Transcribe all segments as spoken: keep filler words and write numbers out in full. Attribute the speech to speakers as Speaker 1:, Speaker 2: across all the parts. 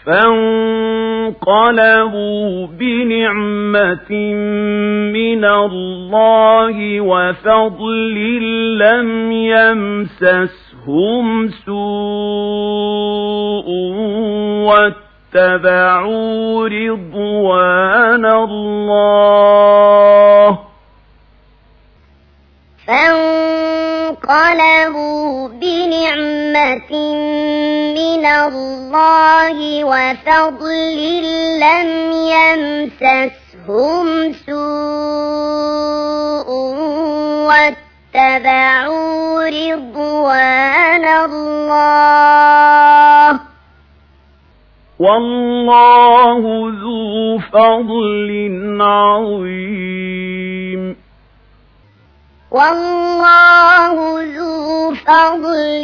Speaker 1: فانقلبوا بنعمة من الله وفضل لم يمسسهم سوء واتبعوا رضوان الله
Speaker 2: فانقلبوا بنعمة من الله وفضل لم يمسسهم سوء واتبعوا رضوان الله
Speaker 1: والله ذو فضل عظيم
Speaker 2: والله ذو فضل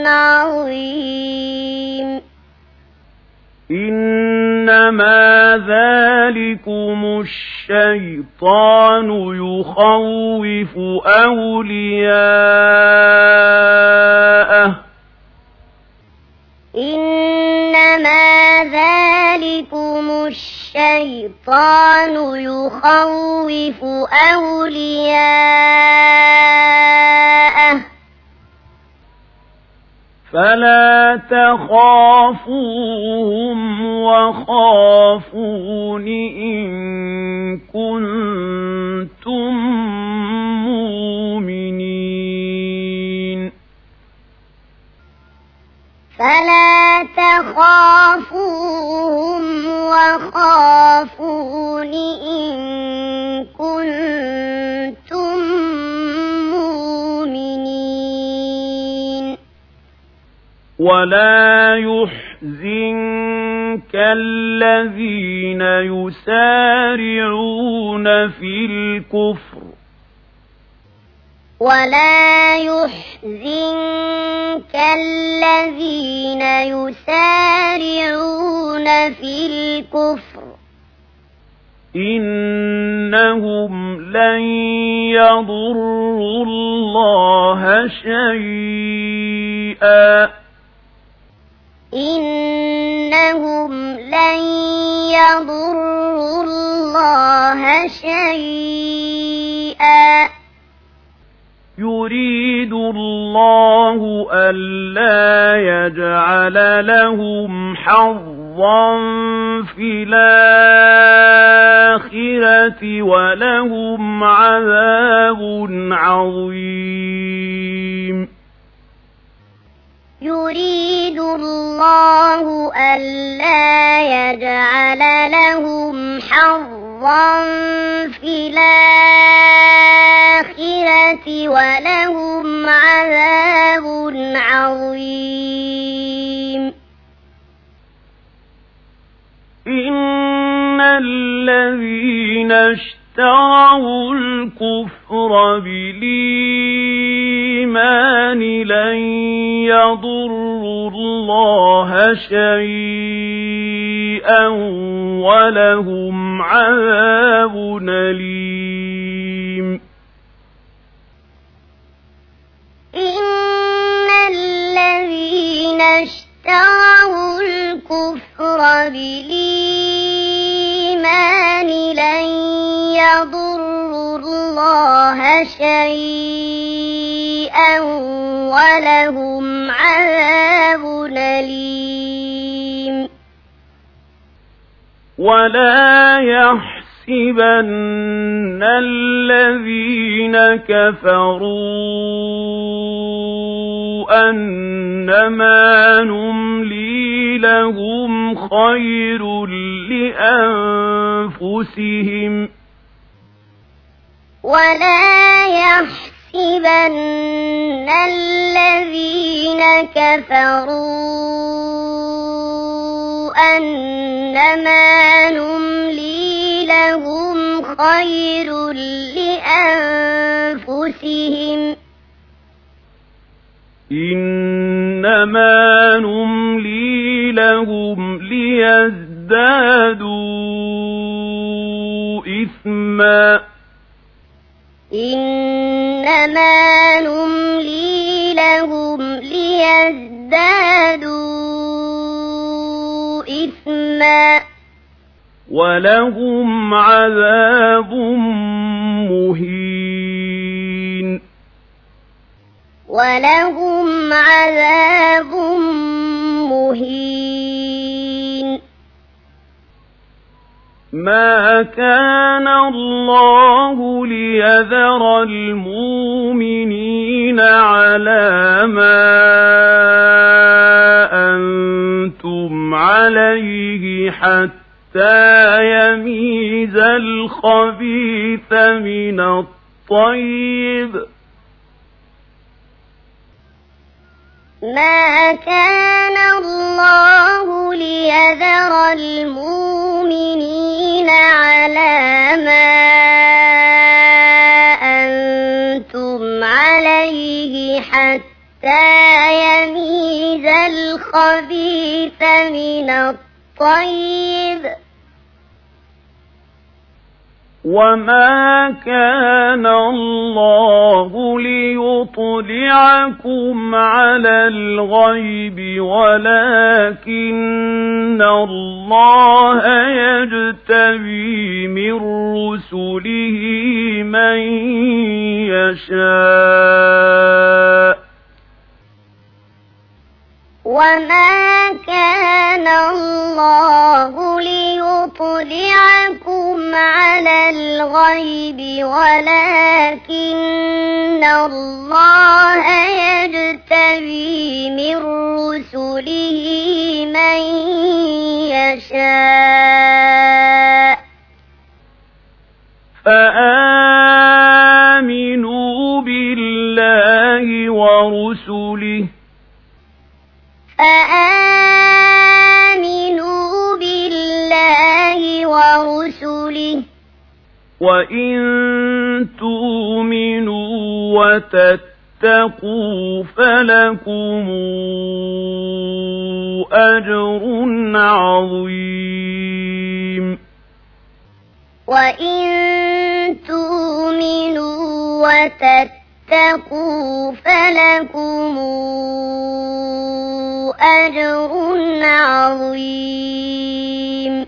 Speaker 2: عظيم
Speaker 1: إنما ذلكم الشيطان يخوف أولياءه
Speaker 2: إنما ذلكم الشيطان يخوف أولياءه
Speaker 1: فلا تخافوهم وخافون إن كنتم مؤمنين
Speaker 2: فلا تخافوهم وخافون إن كنتم مؤمنين
Speaker 1: ولا يحزنك الذين يسارعون في الكفر
Speaker 2: ولا يحزنك الذين يسارعون في الكفر
Speaker 1: إنهم لن يضروا الله شيئا
Speaker 2: إنهم لن يضروا الله شيئا
Speaker 1: يريد الله ألا يجعل لهم حظا في الآخرة ولهم عذاب عظيم
Speaker 2: يريد الله ألا يجعل لهم حظا في الآخرة ولهم عذاب عظيم
Speaker 1: إن الذين اشتروا الكفر بالإيمان لن يضروا الله شيئا ولهم عذاب أليم
Speaker 2: إن الذين اشتروا الكفر بالإيمان لن يضروا الله شيئا ولهم عذاب أليم
Speaker 1: ولا يحسبن الذين كفروا أنما نملي لهم خير لأنفسهم
Speaker 2: ولا يحسبن الذين كفروا أنما نملي لهم خير لأنفسهم
Speaker 1: إنما نملي لهم ليزدادوا إثما
Speaker 2: إنما نملي لهم ليزدادوا إثما
Speaker 1: ولهم عذاب مهين
Speaker 2: ولهم عذاب مهين
Speaker 1: ما كان الله ليذر المؤمنين على ما أنتم عليه حتى يميز الخبيث من الطيب
Speaker 2: ما كان الله ليذر المؤمنين على ما أنتم عليه حتى يميز الخبيث من الطيب
Speaker 1: وما كان الله ليطلعكم على الغيب ولكن الله يجتبي من رسله من يشاء
Speaker 2: وما كان الله ليطلعكم على الغيب ولكن الله يجتبي من رسله من يشاء
Speaker 1: فآمنوا بالله ورسله
Speaker 2: فآمنوا بالله ورسله
Speaker 1: وإن تؤمنوا وتتقوا فلكم أجر عظيم
Speaker 2: وإن تؤمنوا وتتقوا فلكم أجر عظيم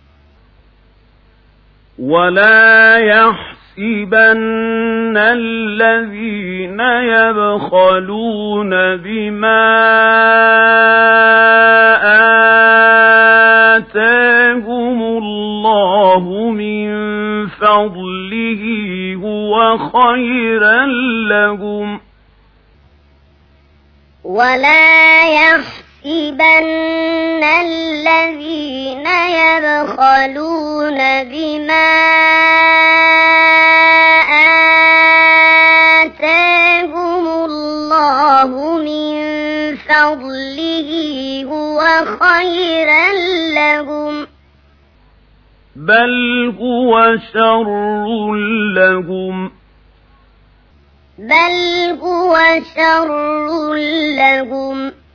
Speaker 1: ولا يحسبن الذين يبخلون بما آتاهم الله من فضله هو خيرا لهم
Speaker 2: ولا يحسبن الذين يبخلون بما آتاهم الله من فضله هو خيرا لهم
Speaker 1: بل هو شر لهم
Speaker 2: بل هو شر لهم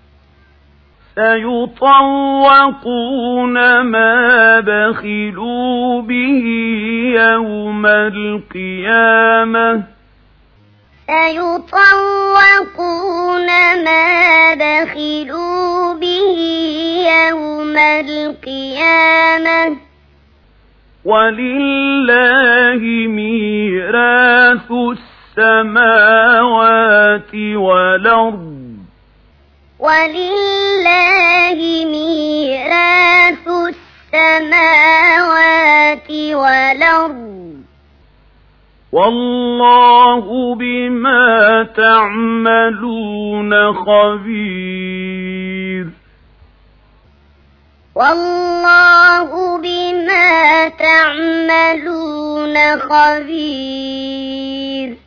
Speaker 1: سيطوقون ما بخلوا به يوم القيامة
Speaker 2: سيطوقون ما بخلوا به يوم القيامة
Speaker 1: ولله ميراث السماوات والأرض
Speaker 2: ولله ميراث السماوات والأرض
Speaker 1: والله بما تعملون خبير
Speaker 2: والله بما تعملون خبير